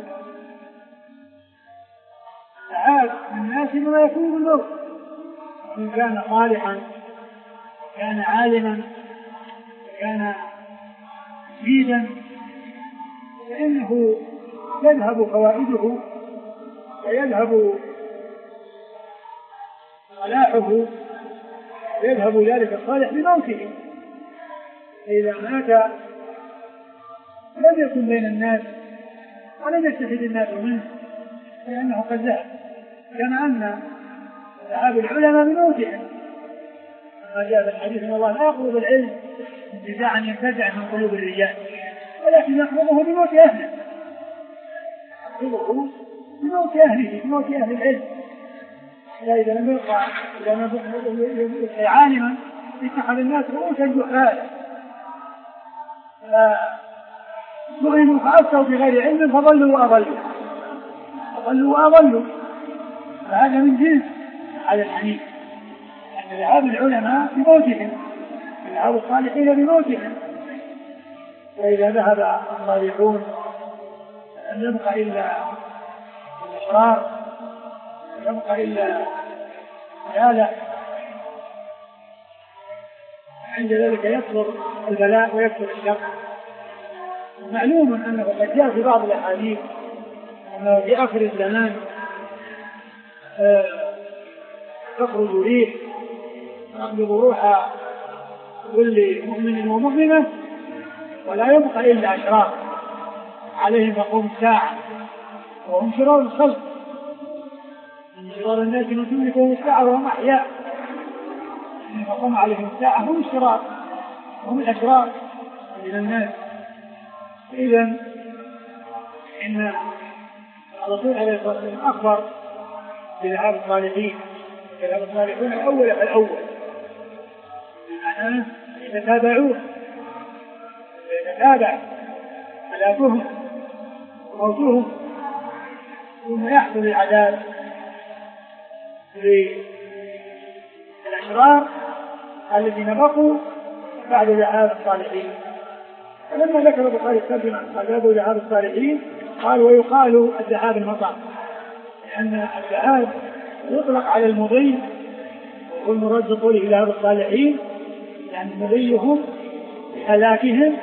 ذهاب الناس ما يكون بالموت إن كان صالحا كان عالما كان مفيدا فإنه يذهب فوائده ويذهب صلاحه يذهب ذلك الصالح بموته. فإذا مات لم يكن بين الناس ولم يستفيد الناس منه لأنه قد ذهب. كما أن ذهاب العلماء بموتهم ما جاء في الحديث ان الله لا يقبض العلم انتزاعا ينتزع من قلوب الرجال ولكن يقبضه بموت اهله يقبضه بموت اهله بموت اهل العلم. اذا لم يبقى اذا لم يبقى عالما اتخذ الناس رؤوسا جهالا فسئلوا فافتوا بغير علم فضلوا واضلوا فضلوا واضلوا. فهذا من جنس على الحديث أن ذهاب العلماء بموتهم ذهاب الصالحين بموتهم. فإذا ذهب الصالحون لم يبقى إلا الأشرار لم يبقى إلا الآلة. عند ذلك يكثر البلاء ويكثر الشر. معلوم أنه قد جاء في بعض الأحاديث أنه في آخر الزمان تخرج ريح تقبض روح كل مؤمن ومؤمنة ولا يبقى إلا أشرار عليهم تقوم الساعة وهم شرار الخلق. من شرار الناس من تملكهم الساعة وهم أحياء تقوم عليهم الساعة هم الشرار هم الأشرار من الناس. إذن إن الرسول عليه الصلاة والسلام أخبر بذهاب الصالحين ذهاب الصالحون الأول فالأول بمعنى يتتابعون يتتابع هلاكهم وموتهم ثم يحصل العذاب للأشرار الذين بقوا بعد ذهاب الصالحين. فلما ذكر البخاري الترجمة عذاب ذهاب الصالحين قال ويقال الذهاب المطر لأن الذهاب يطلق على المضي والمراد بقوله ذهاب الصالحين يعني مضيهم بهلاكهم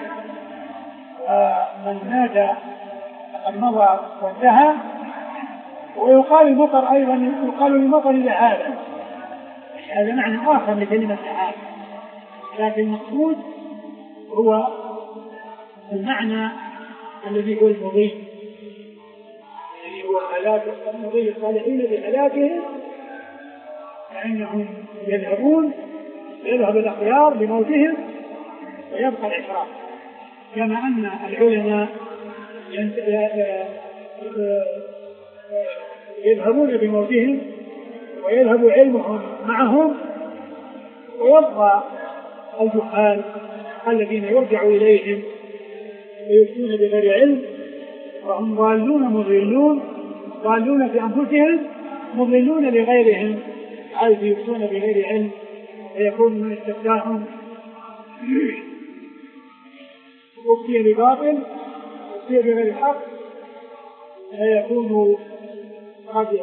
ومن مات فقد مضى وانتهى. ويقال المطر أيضا يقال المطر ذهابا هذا معنى آخر لكلمة ذهاب لكن المقصود هو المعنى الذي هو المضي الذي هو هلاك المضي الصالحين بهلاكهم فإنهم يذهبون يذهب الأخيار بموتهم ويبقى الإشراك. كما أن العلماء يذهبون بموتهم ويذهب علمهم معهم ويبقى الجهال الذين يرجع إليهم ويفتون بغير علم وهم ضالون مضلون ضالون في أنفسهم مضلون لغيرهم حيث يفتون بغير علم ويكون من استفتاهم وفتي بباطل وفتي بغير حق فيكون قد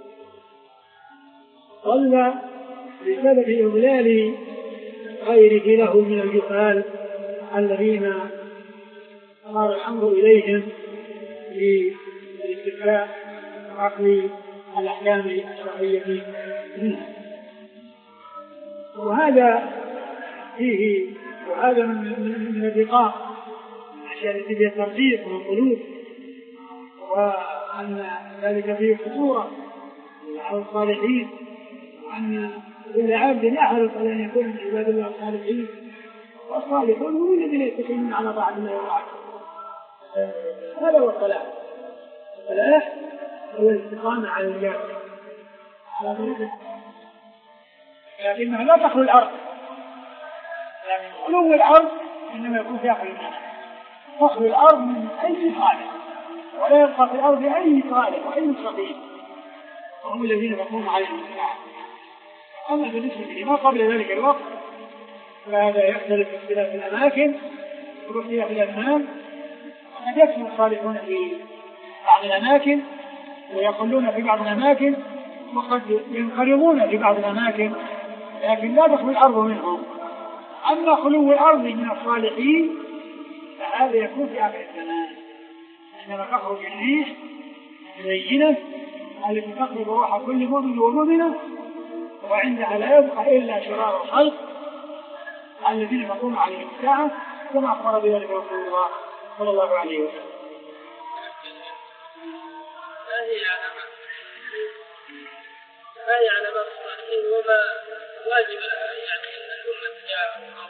ضل بسبب إضلال غيره له من الجهال الذين صار الأمر إليهم للاستفتاء وعقل الأحكام الشرعية منها. وهذا فيه وهذا من من الرقاق، الأشياء التي فيها ترقيق من القلوب، وأن ذلك فيه خطورة على الصالحين، وأن كل عبد أحرص على أن يكون من عباد الله الصالحين، والصالحون هم الذين يستقيمون على طاعة الله وطاعته. هذا هو الصلاح. الصلاح هو الاستقامة على الجاد، لكنها لا تخلو الأرض، لكن خلو الأرض إنما يكون في آخر الناس. تخلو الأرض من أي صالح، ولا يبقى في الأرض أي صالح وأي صديق، وهم الذين يقومون عليهم الساعة. أما بالنسبة لما قبل ذلك الوقت فهذا يختلف باختلاف الأماكن واختلاف الأزمان. قد يكون الصالحون في بعض الأماكن ويقلون في بعض الأماكن، وقد ينقرضون في بعض الأماكن، لكن لا تخلو الأرض منهم. أما خلو الأرض من الصالحين فهذا يكون في آخر الزمان، عندما تخرج الريح مزينة التي تقلب روح كل مؤمن ومؤمنة، وعندها لا يبقى إلا شرار الخلق الذين تقوم عليهم الساعة، كما أخبر بذلك رسول الله صلى الله عليه وسلم. ما هي علامات ما هي علامات الصالحين وما واجب يعني الأمة تجاه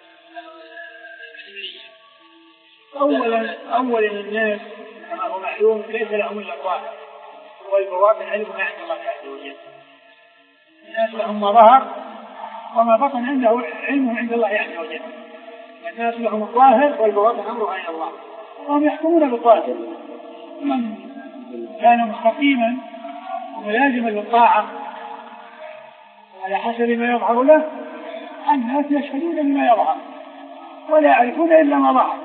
أولا أولا الناس كما هو معلوم ليس لهم إلا الظاهر والبواطن علم ما عند الله عز وجل. الناس لهم ما ظهر وما بطن عنده علمه عند الله عز وجل. الناس لهم الظاهر والبواطن أمره عند الله، وهم يحكمون بالظاهر. من كان مستقيما وملازما للطاعة على حسب ما يظهر له، الناس يشهدون بما يظهر ولا يعرفون إلا ما ظهر.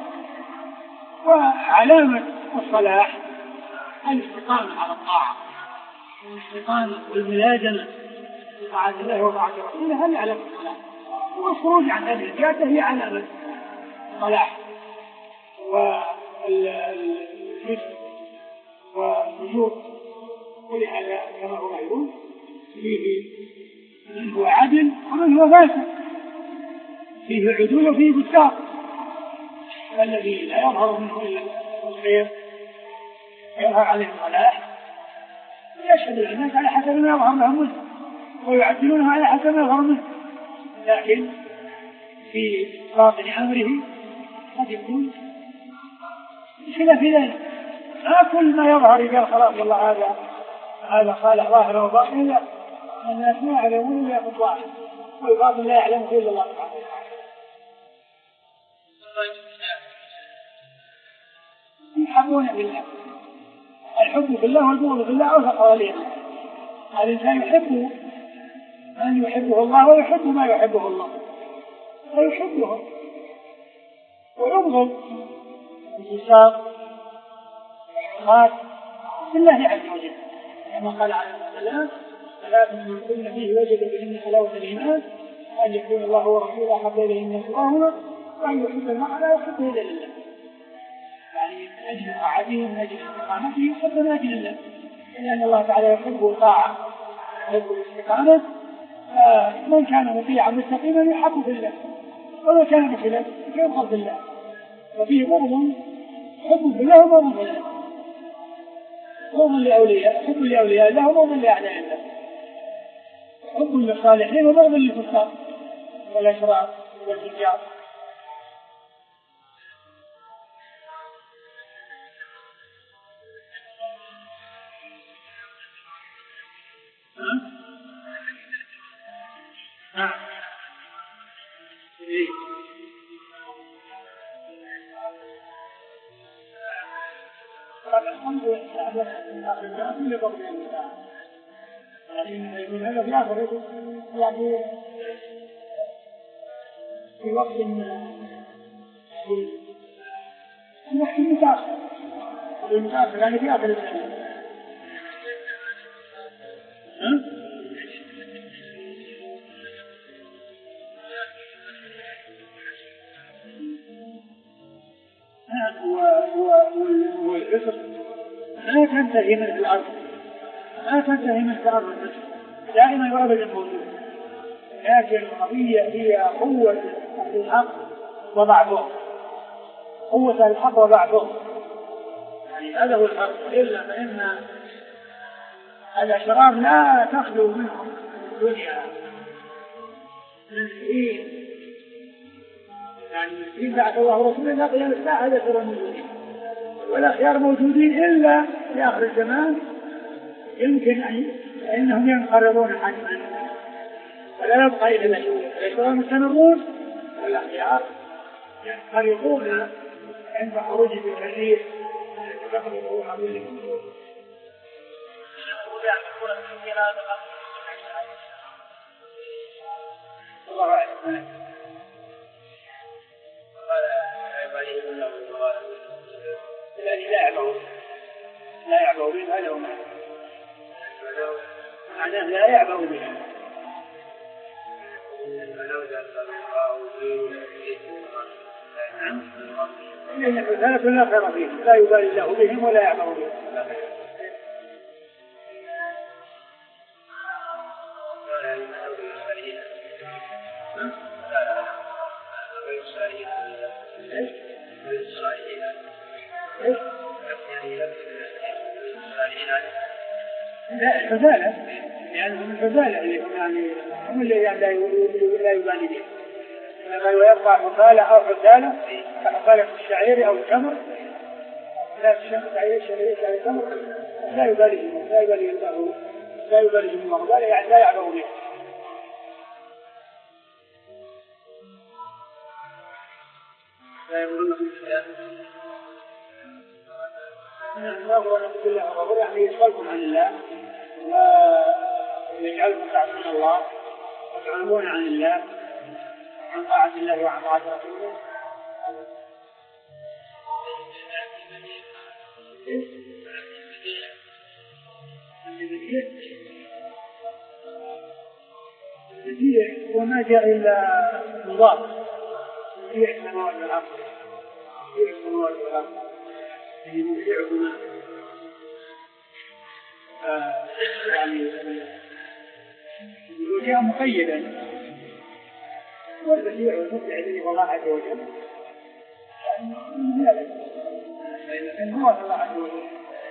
وعلامة الصلاح الاستقامة على الطاعة والاستقامة والملازمة لطاعة الله وطاعة رسوله، هذه علامة الصلاح. والخروج عن هذه الجادة هي علامة الصلاح. والفسق والفجور ولهذا كما هو معلوم فيه من هو عدل ومن هو فاسق، فيه عدول وفيه فساق. الذي لا يظهر منه إلا الخير يظهر عليه الصلاح، يشهد الناس على حسب ما يظهر لهم منه ويعدلونه على حسب ما يظهر منه، لكن في باطن أمره قد يكون خلاف ذلك. لا كل ما يظهر يقال خلاص والله هذا هذا صالح ظاهر وباطن، لا، الناس ما يعلمون إلا الظاهر والباطن لا يعلم إلا الله سبحانه وتعالى. يحبون بالله، الحب بالله والبغض بالله أوثق ولينا. الإنسان يحبه من يحبه الله ويحب ما يحبه الله ويحبه، ويبغض الانتصاب والحقات بالله عز وجل، كما قال عليه السلام: ثلاث من كن فيه وجد بهن حلاوة الإيمان، أن يكون الله ورسوله أحب إليه من سواهما، وأن يحب المرء لا يحبه إلا لله. يعني من أجل طاعته ومن أجل استقامته يحب من أجل الله، لأن الله تعالى يحب الطاعة ويحب الاستقامة. فمن كان مطيعا مستقيما يحب في الله، ومن كان مخلا يبغض في الله. وفيه بغض حب بالله وبغض بالله، بغض لأولياء حب لأولياء الله وبغض لأعداء الله، حب للصالحين وبغض للفساق والأشرار والفجار. نعم. إيه. الحمد لله من قبل الإنسان، يعني من هذا في آخر يعني في وقت في وقت المتأخر المتأخر يعني في آخر الزمان. والعسر لا تنتهي من الأرض، لا تنتهي من الأرض دائما وأبدا موجود، لكن القضية هي قوة الحق وضعفهم، قوة الحق وضعفهم، يعني هذا هو الحق. إلا فإن الأشرار لا تخلو منهم الدنيا منفئين، يعني إن بعث الله رسولا لا قيام الساعة هذا شر موجودين، والأخيار موجودين إلا في آخر الزمان يمكن أن فإنهم ينقرضون حتما ولا يبقى إلا الأشرار مستمرون، والأخيار ينقرضون عند خروج بالكثير يخرجوا حبيبهم. الله أعلم. الذي لا يعبه لا يعبه به هذا هو معناه لا يعبه به. إن الحسنات لا خير فيه، لا يبالي الله بهم ولا يعبه بهم. لا الحزالة يعني هم الحزالة اللي هم يعني هم اللي يعني لا يبالي بهم، إنما يبقى حصالة أو حصالة كحصالة الشعير أو التمر، لا الشعير الشعير التمر لا يبالي بهم، لا يبالي الله لا يبالي بهم الله يعني لا يعبأ بهم. لا يقولون في الإسلام نحن نقول أن بالله غفور يعني يشغلكم عن الله ويجعلكم تعصون الله وتعلمون عن الله عن طاعة الله وعن طاعة رسوله. البديع وما جاء إلا مضاف بديع السماوات والأرض، بديع السماوات والأرض يعني بديعهما يعني وجاء مقيدا، والبديع والمبدع الذي هو الله عز وجل من ذلك إن هو الله عز وجل.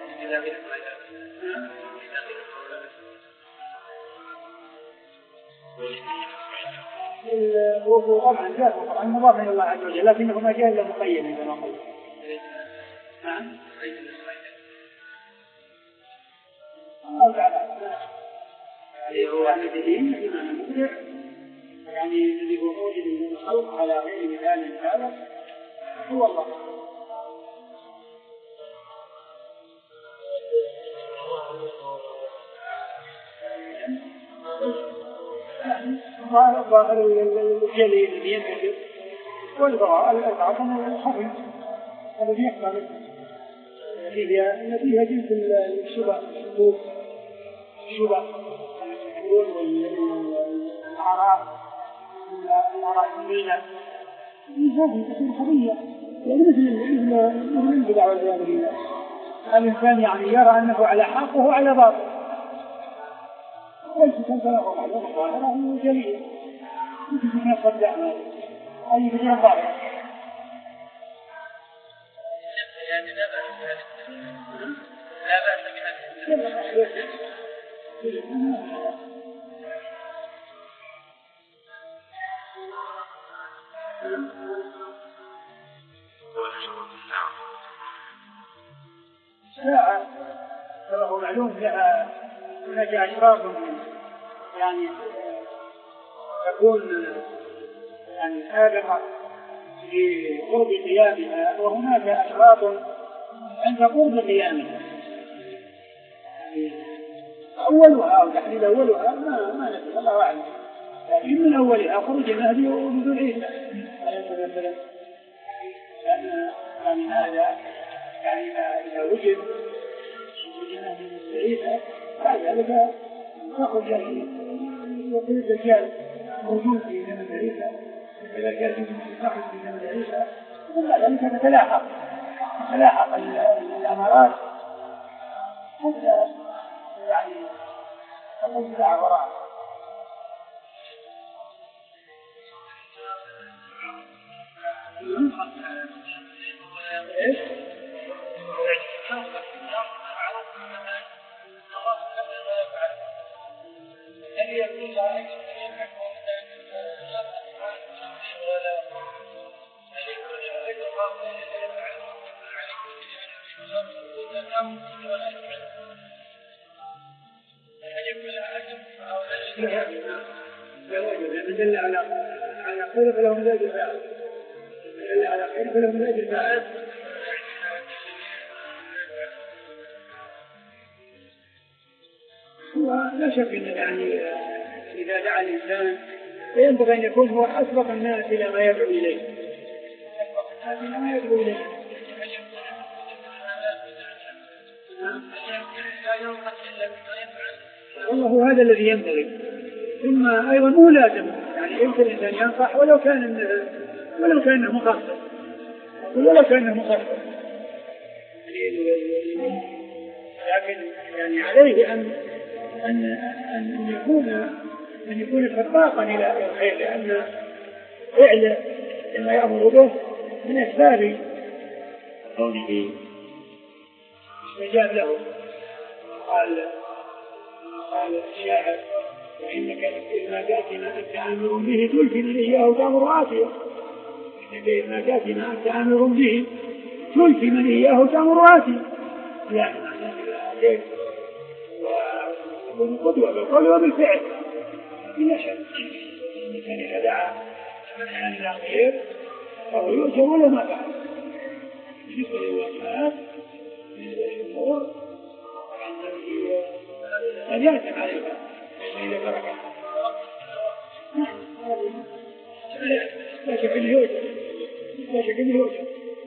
هو طبعا جاء طبعا مضاف إلى الله عز وجل لكنه ما جاء إلا مقيدا كما قلت. نعم يعني الذي هو موجود من الخلق على غير مثال هذا هو الله. الظاهر الجلي الذي ينكشف والبعض الخفي الذي يحصل التي هي جنس الشبه الشبه والأعراف الأراضيين هذه تكون خبية يعني مثل مثل البدع والعياذ بالله. الإنسان يعني يرى أنه على حق وهو على باطل، وليس له معلومة ظاهرة جلية يمكن يصدق أي بدعة ظاهرة. لا بأس بهذا. الساعة كما هو معلوم لها هناك أشراط يعني تكون يعني سابقة لقرب قيامها، وهناك أشراط عند قرب قيامها يعني أولها أو تحديد أولها ما ما ندري الله أعلم، لكن من أولها خروج المهدي ونزول عيسى عليه السلام. لأن يعني هذا يعني إذا وجد وجد المهدي ونزول عيسى بعد ذلك تخرج يقول الدجال موجود في زمن عيسى، إذا كان يخرج في زمن عيسى ثم بعد ذلك تتلاحق تتلاحق الأمارات حتى يعني تقوم الساعة وراءها. دل على على خير فلهم لا جزاء دل على خير فلهم لا جزاء. ولا شك ان يعني اذا دعا الانسان فينبغي ان يكون هو اسبق الناس الى ما يدعو اليه اسبق الناس الى ما يدعو اليه. والله هذا الذي ينبغي. ثم أيضا مو لازم يعني يمكن الإنسان ينصح ولو كان ولو كان مخصص ولو كان مخصص لكن يعني عليه أن أن أن يكون أن يكون سباقا إلى الخير لأن فعل ما يأمر به من أسباب كونه استجاب له. قال قال الشاعر وإنك إذا تأتينا أنت آمر به تلفي من إياه تأمر عافية. إنك إذا تأتينا أنت آمر به تلفي من إياه تأمر عافية. يعني معنى ذلك ويكون قدوة بالقول وبالفعل بلا شك. إن كان إذا دعا عن إلى خير فهو يؤجر ولا ما فعل. بالنسبة للوفاء بالنسبة للأمور قد يأتم عليها إلى بركة. لا شك أنه يوجد لا شك أنه يوجد.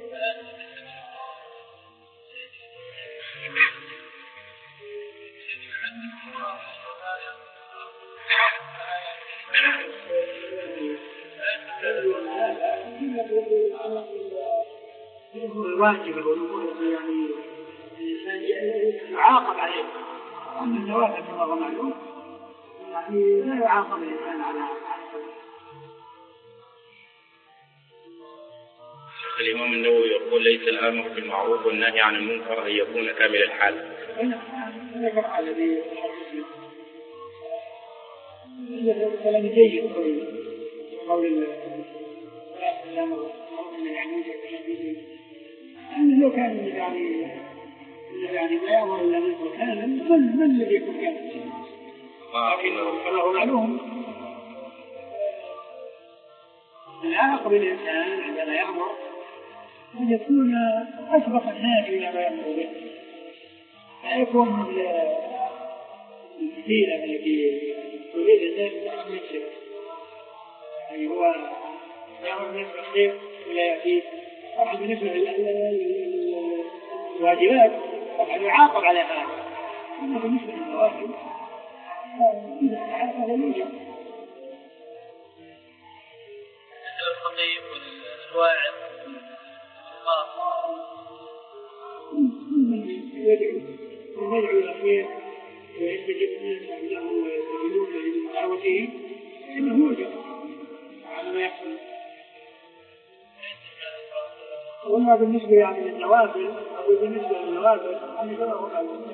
الواجب والأمور يعني الإنسان يعاقب عليه. أما النوافل كما هو معلوم يعني لا يعاقب الإنسان على شيخ الإمام النووي يقول ليس الآمر بالمعروف والنهي عن المنكر أن يكون كامل الحال. أنا كفع الذي كلام جيد قول الأمر أنه لو كان يعني يعني ما يأمر إلا منه كامل من من الذي يكون كامل؟ فله معلوم العاقب الإنسان عندما يأمر أن يكون أسبق الناس إلى ما يأمر به. لا يكون الكثير التي تريد الناس تعمل نفسه يعني هو يأمر الناس بالخير ولا يأتي طبعا بالنسبة للواجبات طبعا يعاقب على هذا. أما بالنسبة للواجب إذا تعاقب الوجب. الخطيب والواعظ من يدعو من يدعو إلى خير ويستجيب الناس له ويستجيبون لدعوته إنه يوجب على ما يحصل. وما بالنسبة يعني للنوافل أو بالنسبة للنوافل أن يتفاوتون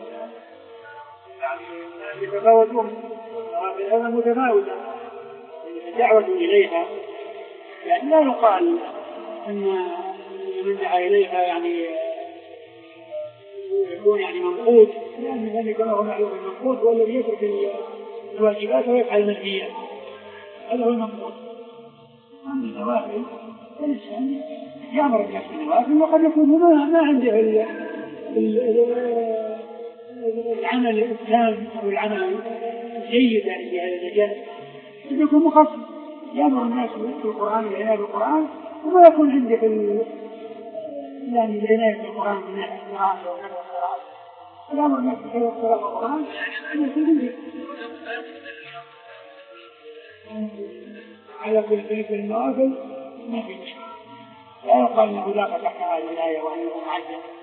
يعني يتفاوتون النوافل هذا متفاوتة الدعوة إليها يعني لا يقال أن من دعا إليها يعني يكون يعني منقود لأن ذلك له معلوم. المنقود هو الذي يترك الواجبات ويفعل المنهيات هذا هو المنقود. أما النوافل الإنسان يأمر الناس بالنوافل وقد يكون ما ما عنده العمل التام أو العمل الجيد يعني في هذا المجال يكون مخصص يأمر الناس بالقرآن والعناية بالقرآن وما يكون عنده يعني العناية بالقرآن من ناحية القراءة ونحو القراءة. يأمر الناس بالقراءة والقرآن أن يكون عنده على كل بالنسبة للنوافل ما في مشكلة. لا يقال أنه لا فتح هذه الآية وأنه معجل